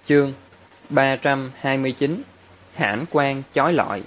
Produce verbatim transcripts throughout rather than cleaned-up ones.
Chương ba trăm hai mươi chín. Hãn quang chói lọi.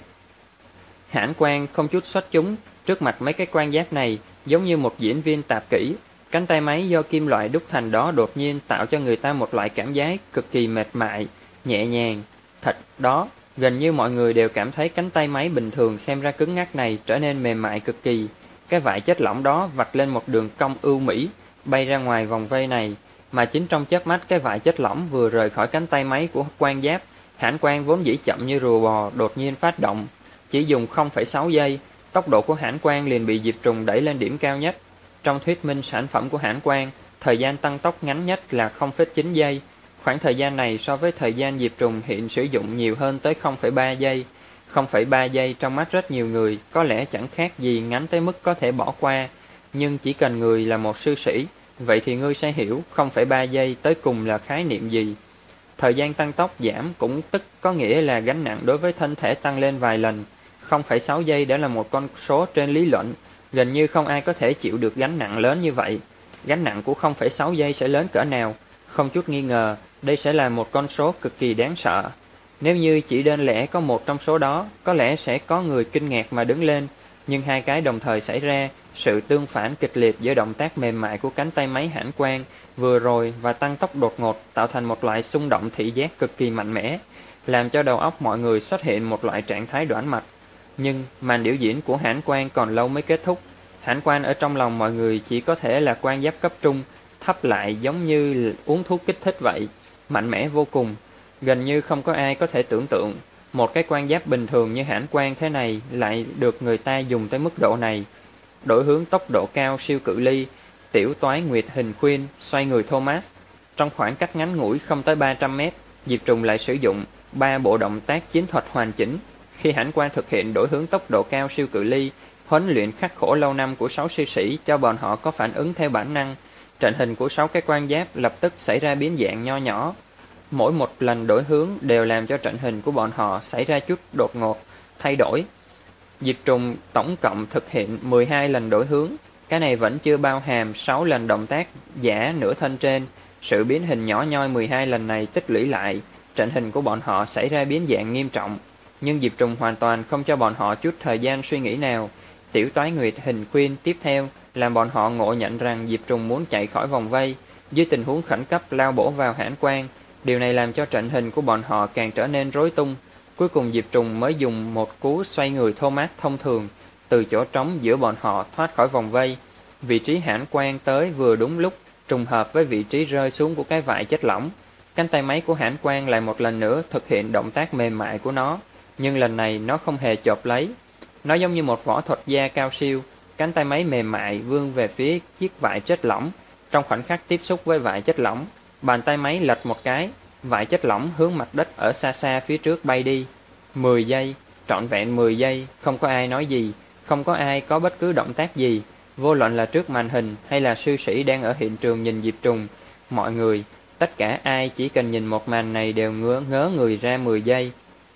Hãn quang không chút xuất chúng trước mặt mấy cái quan giáp này, giống như một diễn viên tạp kỹ. Cánh tay máy do kim loại đúc thành đó đột nhiên tạo cho người ta một loại cảm giác cực kỳ mệt mại, nhẹ nhàng. Thật đó, gần như mọi người đều cảm thấy cánh tay máy bình thường xem ra cứng ngắc này trở nên mềm mại cực kỳ. Cái vải chất lỏng đó vạch lên một đường cong ưu mỹ, bay ra ngoài vòng vây này. Mà chính trong chớp mắt cái vải chất lỏng vừa rời khỏi cánh tay máy của quan giáp, hãn quang vốn dĩ chậm như rùa bò đột nhiên phát động. Chỉ dùng không phẩy sáu giây, tốc độ của hãn quang liền bị diệp trùng đẩy lên điểm cao nhất. Trong thuyết minh sản phẩm của hãn quang, thời gian tăng tốc ngắn nhất là không phẩy chín giây. Khoảng thời gian này so với thời gian diệp trùng hiện sử dụng nhiều hơn tới không phẩy ba giây. không phẩy ba giây trong mắt rất nhiều người có lẽ chẳng khác gì ngắn tới mức có thể bỏ qua. Nhưng chỉ cần người là một sư sĩ, vậy thì ngươi sẽ hiểu không phẩy ba giây tới cùng là khái niệm gì. Thời gian tăng tốc giảm cũng tức có nghĩa là gánh nặng đối với thân thể tăng lên vài lần. không phẩy sáu giây đã là một con số trên lý luận, gần như không ai có thể chịu được gánh nặng lớn như vậy. Gánh nặng của không phẩy sáu giây sẽ lớn cỡ nào? Không chút nghi ngờ, đây sẽ là một con số cực kỳ đáng sợ. Nếu như chỉ đơn lẻ có một trong số đó, có lẽ sẽ có người kinh ngạc mà đứng lên, nhưng hai cái đồng thời xảy ra, sự tương phản kịch liệt giữa động tác mềm mại của cánh tay máy hãn quang vừa rồi và tăng tốc đột ngột tạo thành một loại xung động thị giác cực kỳ mạnh mẽ, làm cho đầu óc mọi người xuất hiện một loại trạng thái đoản mạch. Nhưng màn biểu diễn của hãn quang còn lâu mới kết thúc. Hãn quang ở trong lòng mọi người chỉ có thể là quan giáp cấp trung, thấp lại giống như uống thuốc kích thích vậy, mạnh mẽ vô cùng. Gần như không có ai có thể tưởng tượng một cái quan giáp bình thường như hãn quang thế này lại được người ta dùng tới mức độ này. Đổi hướng tốc độ cao siêu cự ly, tiểu toái nguyệt hình khuyên, xoay người Thomas. Trong khoảng cách ngắn ngủi không tới ba trăm mét, diệp trùng lại sử dụng ba bộ động tác chiến thuật hoàn chỉnh. Khi hãn quang thực hiện đổi hướng tốc độ cao siêu cự ly, huấn luyện khắc khổ lâu năm của sáu sư sĩ cho bọn họ có phản ứng theo bản năng. Trận hình của sáu cái quan giáp lập tức xảy ra biến dạng nho nhỏ. Mỗi một lần đổi hướng đều làm cho trận hình của bọn họ xảy ra chút đột ngột, thay đổi. Diệp trùng tổng cộng thực hiện mười hai lần đổi hướng. Cái này vẫn chưa bao hàm sáu lần động tác giả nửa thân trên. Sự biến hình nhỏ nhoi mười hai lần này tích lũy lại, trận hình của bọn họ xảy ra biến dạng nghiêm trọng. Nhưng diệp trùng hoàn toàn không cho bọn họ chút thời gian suy nghĩ nào. Tiểu toái nguyệt hình khuyên tiếp theo làm bọn họ ngộ nhận rằng diệp trùng muốn chạy khỏi vòng vây, dưới tình huống khẩn cấp lao bổ vào hãn quang. Điều này làm cho trận hình của bọn họ càng trở nên rối tung. Cuối cùng diệp trùng mới dùng một cú xoay người Thomas thông thường, từ chỗ trống giữa bọn họ thoát khỏi vòng vây. Vị trí hãn quang tới vừa đúng lúc, trùng hợp với vị trí rơi xuống của cái vải chất lỏng. Cánh tay máy của hãn quang lại một lần nữa thực hiện động tác mềm mại của nó, nhưng lần này nó không hề chộp lấy. Nó giống như một võ thuật gia cao siêu, cánh tay máy mềm mại vươn về phía chiếc vải chất lỏng. Trong khoảnh khắc tiếp xúc với vải chất lỏng, bàn tay máy lật một cái, vải chất lỏng hướng mặt đất ở xa xa phía trước bay đi. mười giây, trọn vẹn mười giây, không có ai nói gì, không có ai có bất cứ động tác gì. Vô luận là trước màn hình hay là sư sĩ đang ở hiện trường nhìn diệp trùng, mọi người, tất cả ai chỉ cần nhìn một màn này đều ngớ, ngớ người ra mười giây.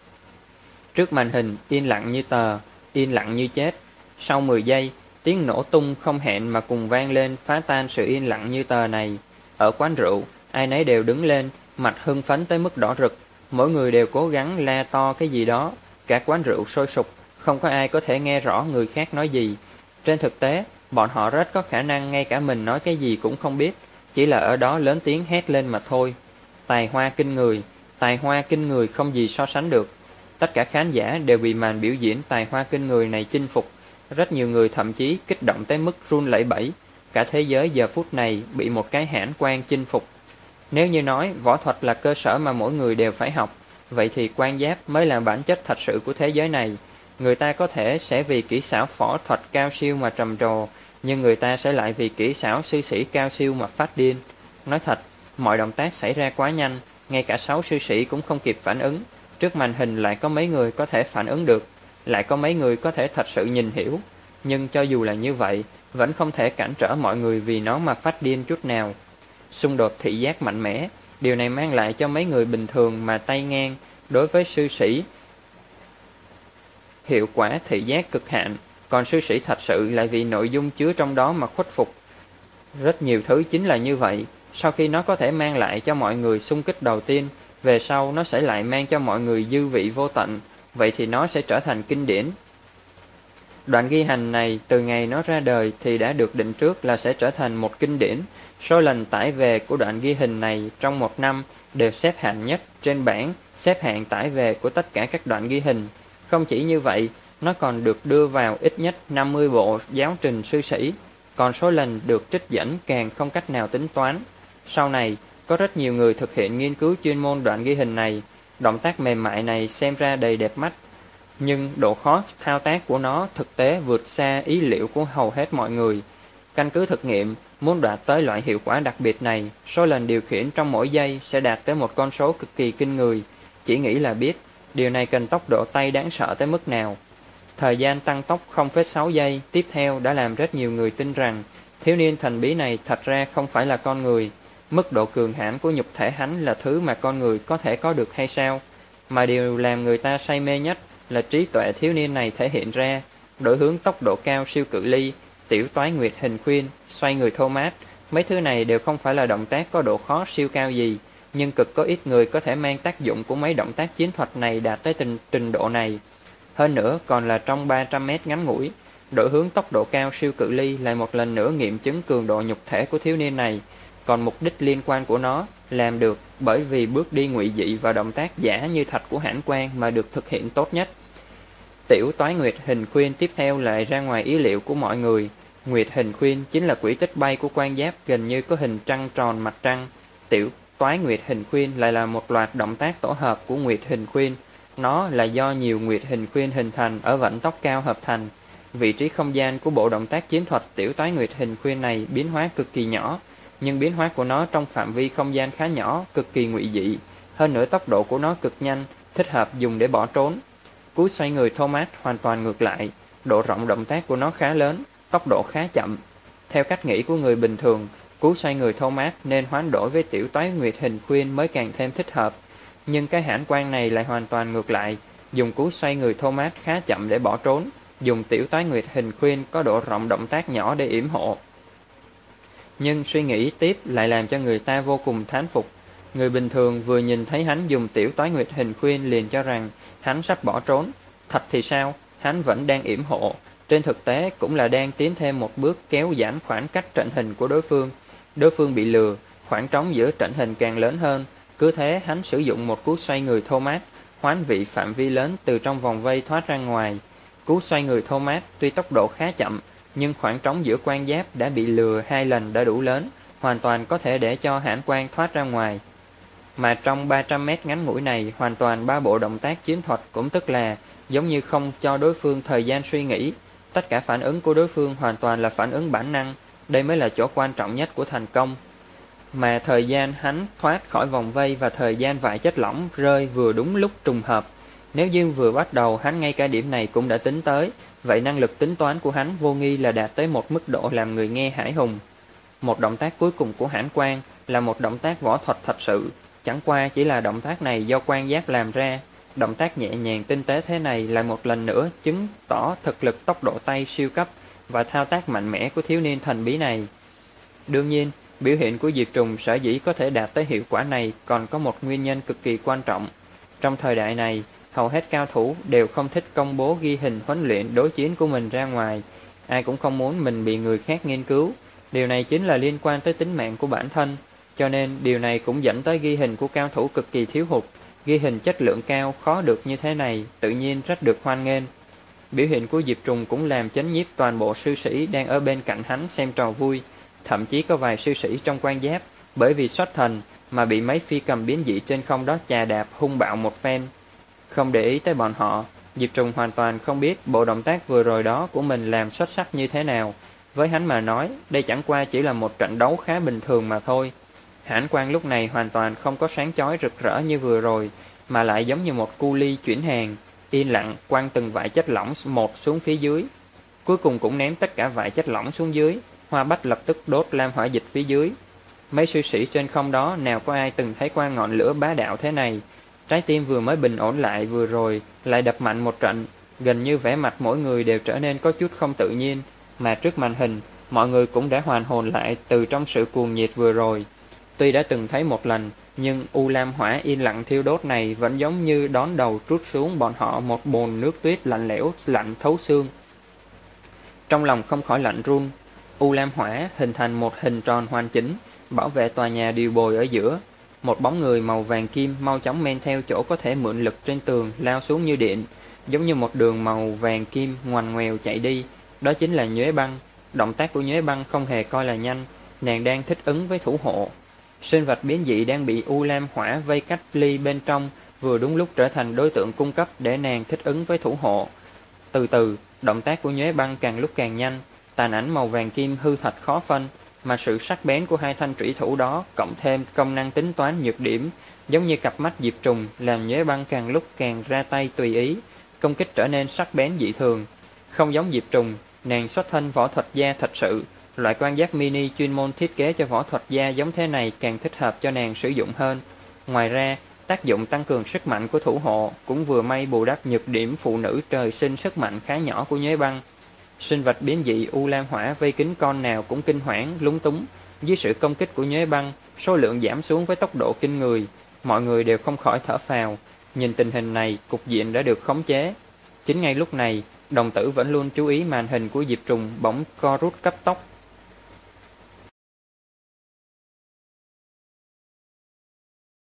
Trước màn hình, yên lặng như tờ, yên lặng như chết. Sau mười giây, tiếng nổ tung không hẹn mà cùng vang lên phá tan sự yên lặng như tờ này. Ở quán rượu, ai nấy đều đứng lên, mặt hưng phấn tới mức đỏ rực. Mỗi người đều cố gắng la to cái gì đó. Cả quán rượu sôi sục, không có ai có thể nghe rõ người khác nói gì. Trên thực tế, bọn họ rất có khả năng ngay cả mình nói cái gì cũng không biết, chỉ là ở đó lớn tiếng hét lên mà thôi. Tài hoa kinh người, tài hoa kinh người không gì so sánh được. Tất cả khán giả đều bị màn biểu diễn tài hoa kinh người này chinh phục. Rất nhiều người thậm chí kích động tới mức run lẩy bẩy. Cả thế giới giờ phút này bị một cái hãn quang chinh phục. Nếu như nói võ thuật là cơ sở mà mỗi người đều phải học, vậy thì quan giáp mới là bản chất thật sự của thế giới này. Người ta có thể sẽ vì kỹ xảo võ thuật cao siêu mà trầm trồ, nhưng người ta sẽ lại vì kỹ xảo sư sĩ cao siêu mà phát điên. Nói thật, mọi động tác xảy ra quá nhanh, ngay cả sáu sư sĩ cũng không kịp phản ứng. Trước màn hình lại có mấy người có thể phản ứng được, lại có mấy người có thể thật sự nhìn hiểu. Nhưng cho dù là như vậy, vẫn không thể cản trở mọi người vì nó mà phát điên chút nào. Xung đột thị giác mạnh mẽ, điều này mang lại cho mấy người bình thường mà tay ngang đối với sư sĩ hiệu quả thị giác cực hạn, còn sư sĩ thật sự lại vì nội dung chứa trong đó mà khuất phục. Rất nhiều thứ chính là như vậy, sau khi nó có thể mang lại cho mọi người xung kích đầu tiên, về sau nó sẽ lại mang cho mọi người dư vị vô tận, vậy thì nó sẽ trở thành kinh điển. Đoạn ghi hành này từ ngày nó ra đời thì đã được định trước là sẽ trở thành một kinh điển. Số lần tải về của đoạn ghi hình này trong một năm đều xếp hạng nhất trên bảng xếp hạng tải về của tất cả các đoạn ghi hình. Không chỉ như vậy, nó còn được đưa vào ít nhất năm mươi bộ giáo trình sư sĩ, còn số lần được trích dẫn càng không cách nào tính toán. Sau này, có rất nhiều người thực hiện nghiên cứu chuyên môn đoạn ghi hình này. Động tác mềm mại này xem ra đầy đẹp mắt, nhưng độ khó thao tác của nó thực tế vượt xa ý liệu của hầu hết mọi người. Căn cứ thực nghiệm, muốn đạt tới loại hiệu quả đặc biệt này, số lần điều khiển trong mỗi giây sẽ đạt tới một con số cực kỳ kinh người. Chỉ nghĩ là biết, điều này cần tốc độ tay đáng sợ tới mức nào. Thời gian tăng tốc không phẩy sáu giây tiếp theo đã làm rất nhiều người tin rằng thiếu niên thần bí này thật ra không phải là con người. Mức độ cường hãn của nhục thể hắn là thứ mà con người có thể có được hay sao? Mà điều làm người ta say mê nhất là trí tuệ thiếu niên này thể hiện ra, đổi hướng tốc độ cao siêu cự ly, tiểu toái nguyệt hình khuyên, xoay người thô mát. Mấy thứ này đều không phải là động tác có độ khó siêu cao gì, nhưng cực có ít người có thể mang tác dụng của mấy động tác chiến thuật này đạt tới trình, trình độ này. Hơn nữa còn là trong ba trăm mét ngắn ngủi. Đổi hướng tốc độ cao siêu cự ly lại một lần nữa nghiệm chứng cường độ nhục thể của thiếu niên này. Còn mục đích liên quan của nó làm được bởi vì bước đi ngụy dị và động tác giả như thạch của Hãn Quang mà được thực hiện tốt nhất. Tiểu toái nguyệt hình khuyên tiếp theo lại ra ngoài ý liệu của mọi người. Nguyệt hình khuyên chính là quỹ tích bay của quan giáp gần như có hình trăng tròn mặt trăng. Tiểu toái nguyệt hình khuyên lại là một loạt động tác tổ hợp của nguyệt hình khuyên. Nó là do nhiều nguyệt hình khuyên hình thành ở vận tốc cao hợp thành. Vị trí không gian của bộ động tác chiến thuật tiểu toái nguyệt hình khuyên này biến hóa cực kỳ nhỏ, nhưng biến hóa của nó trong phạm vi không gian khá nhỏ, cực kỳ ngụy dị. Hơn nữa tốc độ của nó cực nhanh, thích hợp dùng để bỏ trốn. Cú xoay người Thomas hoàn toàn ngược lại, độ rộng động tác của nó khá lớn, tốc độ khá chậm. Theo cách nghĩ của người bình thường, cú xoay người Thomas nên hoán đổi với tiểu toái nguyệt hình khuyên mới càng thêm thích hợp. Nhưng cái Hãn Quang này lại hoàn toàn ngược lại, dùng cú xoay người Thomas khá chậm để bỏ trốn, dùng tiểu toái nguyệt hình khuyên có độ rộng động tác nhỏ để yểm hộ. Nhưng suy nghĩ tiếp lại làm cho người ta vô cùng thán phục. Người bình thường vừa nhìn thấy hắn dùng tiểu toái nguyệt hình khuyên liền cho rằng hắn sắp bỏ trốn. Thật thì sao? Hắn vẫn đang yểm hộ. Trên thực tế cũng là đang tiến thêm một bước kéo giãn khoảng cách trận hình của đối phương. Đối phương bị lừa, khoảng trống giữa trận hình càng lớn hơn. Cứ thế hắn sử dụng một cú xoay người Thomas, hoán vị phạm vi lớn từ trong vòng vây thoát ra ngoài. Cú xoay người Thomas tuy tốc độ khá chậm, nhưng khoảng trống giữa quan giáp đã bị lừa hai lần đã đủ lớn, hoàn toàn có thể để cho Hãn Quang thoát ra ngoài. Mà trong ba trăm mét ngắn ngủi này, hoàn toàn ba bộ động tác chiến thuật, cũng tức là giống như không cho đối phương thời gian suy nghĩ. Tất cả phản ứng của đối phương hoàn toàn là phản ứng bản năng, đây mới là chỗ quan trọng nhất của thành công. Mà thời gian hắn thoát khỏi vòng vây và thời gian vải chất lỏng rơi vừa đúng lúc trùng hợp. Nếu như vừa bắt đầu hắn ngay cả điểm này cũng đã tính tới, vậy năng lực tính toán của hắn vô nghi là đạt tới một mức độ làm người nghe hãi hùng. Một động tác cuối cùng của Hãn Quang là một động tác võ thuật thật sự, chẳng qua chỉ là động tác này do quan giáp làm ra. Động tác nhẹ nhàng tinh tế thế này lại một lần nữa chứng tỏ thực lực tốc độ tay siêu cấp và thao tác mạnh mẽ của thiếu niên thần bí này. Đương nhiên, biểu hiện của Diệp Trùng sở dĩ có thể đạt tới hiệu quả này còn có một nguyên nhân cực kỳ quan trọng. Trong thời đại này, hầu hết cao thủ đều không thích công bố ghi hình huấn luyện đối chiến của mình ra ngoài. Ai cũng không muốn mình bị người khác nghiên cứu. Điều này chính là liên quan tới tính mạng của bản thân. Cho nên điều này cũng dẫn tới ghi hình của cao thủ cực kỳ thiếu hụt. Ghi hình chất lượng cao khó được như thế này tự nhiên rất được hoan nghênh. Biểu hiện của Diệp Trùng cũng làm chấn nhiếp toàn bộ sư sĩ đang ở bên cạnh hắn xem trò vui. Thậm chí có vài sư sĩ trong quan giáp bởi vì xuất thần mà bị mấy phi cầm biến dị trên không đó chà đạp hung bạo một phen. Không để ý tới bọn họ, Diệp Trùng hoàn toàn không biết bộ động tác vừa rồi đó của mình làm xuất sắc như thế nào. Với hắn mà nói, đây chẳng qua chỉ là một trận đấu khá bình thường mà thôi. Hãn Quang lúc này hoàn toàn không có sáng chói rực rỡ như vừa rồi, mà lại giống như một cu ly chuyển hàng, yên lặng quăng từng vải chất lỏng một xuống phía dưới. Cuối cùng cũng ném tất cả vải chất lỏng xuống dưới, Hoa Bách lập tức đốt lam hỏa dịch phía dưới. Mấy sư sĩ trên không đó nào có ai từng thấy qua ngọn lửa bá đạo thế này. Trái tim vừa mới bình ổn lại vừa rồi lại đập mạnh một trận, gần như vẻ mặt mỗi người đều trở nên có chút không tự nhiên, mà trước màn hình mọi người cũng đã hoàn hồn lại từ trong sự cuồng nhiệt vừa rồi. Tuy đã từng thấy một lần, nhưng u lam hỏa yên lặng thiêu đốt này vẫn giống như đón đầu trút xuống bọn họ một bồn nước tuyết lạnh lẽo, lạnh thấu xương. Trong lòng không khỏi lạnh run, u lam hỏa hình thành một hình tròn hoàn chỉnh, bảo vệ tòa nhà điều bồi ở giữa. Một bóng người màu vàng kim mau chóng men theo chỗ có thể mượn lực trên tường lao xuống như điện, giống như một đường màu vàng kim ngoằn ngoèo chạy đi. Đó chính là Nhuế Băng. Động tác của Nhuế Băng không hề coi là nhanh, nàng đang thích ứng với thủ hộ. Sinh vật biến dị đang bị u lam hỏa vây cách ly bên trong, vừa đúng lúc trở thành đối tượng cung cấp để nàng thích ứng với thủ hộ. Từ từ, động tác của Nhuế Băng càng lúc càng nhanh, tàn ảnh màu vàng kim hư thật khó phân, mà sự sắc bén của hai thanh trủy thủ đó cộng thêm công năng tính toán nhược điểm, giống như cặp mắt diệp trùng, làm Nhuế Băng càng lúc càng ra tay tùy ý, công kích trở nên sắc bén dị thường. Không giống diệp trùng, nàng xuất thân võ thuật gia thật sự, loại quan giáp mini chuyên môn thiết kế cho võ thuật gia giống thế này càng thích hợp cho nàng sử dụng hơn. Ngoài ra, tác dụng tăng cường sức mạnh của thủ hộ cũng vừa may bù đắp nhược điểm phụ nữ trời sinh sức mạnh khá nhỏ của Nhuế Băng. Sinh vật biến dị u lam hỏa vây kín con nào cũng kinh hoảng, lúng túng. Dưới sự công kích của Nhuế Băng, số lượng giảm xuống với tốc độ kinh người. Mọi người đều không khỏi thở phào. Nhìn tình hình này, cục diện đã được khống chế. Chính ngay lúc này, đồng tử vẫn luôn chú ý màn hình của diệp trùng bỗng co rút cấp tốc.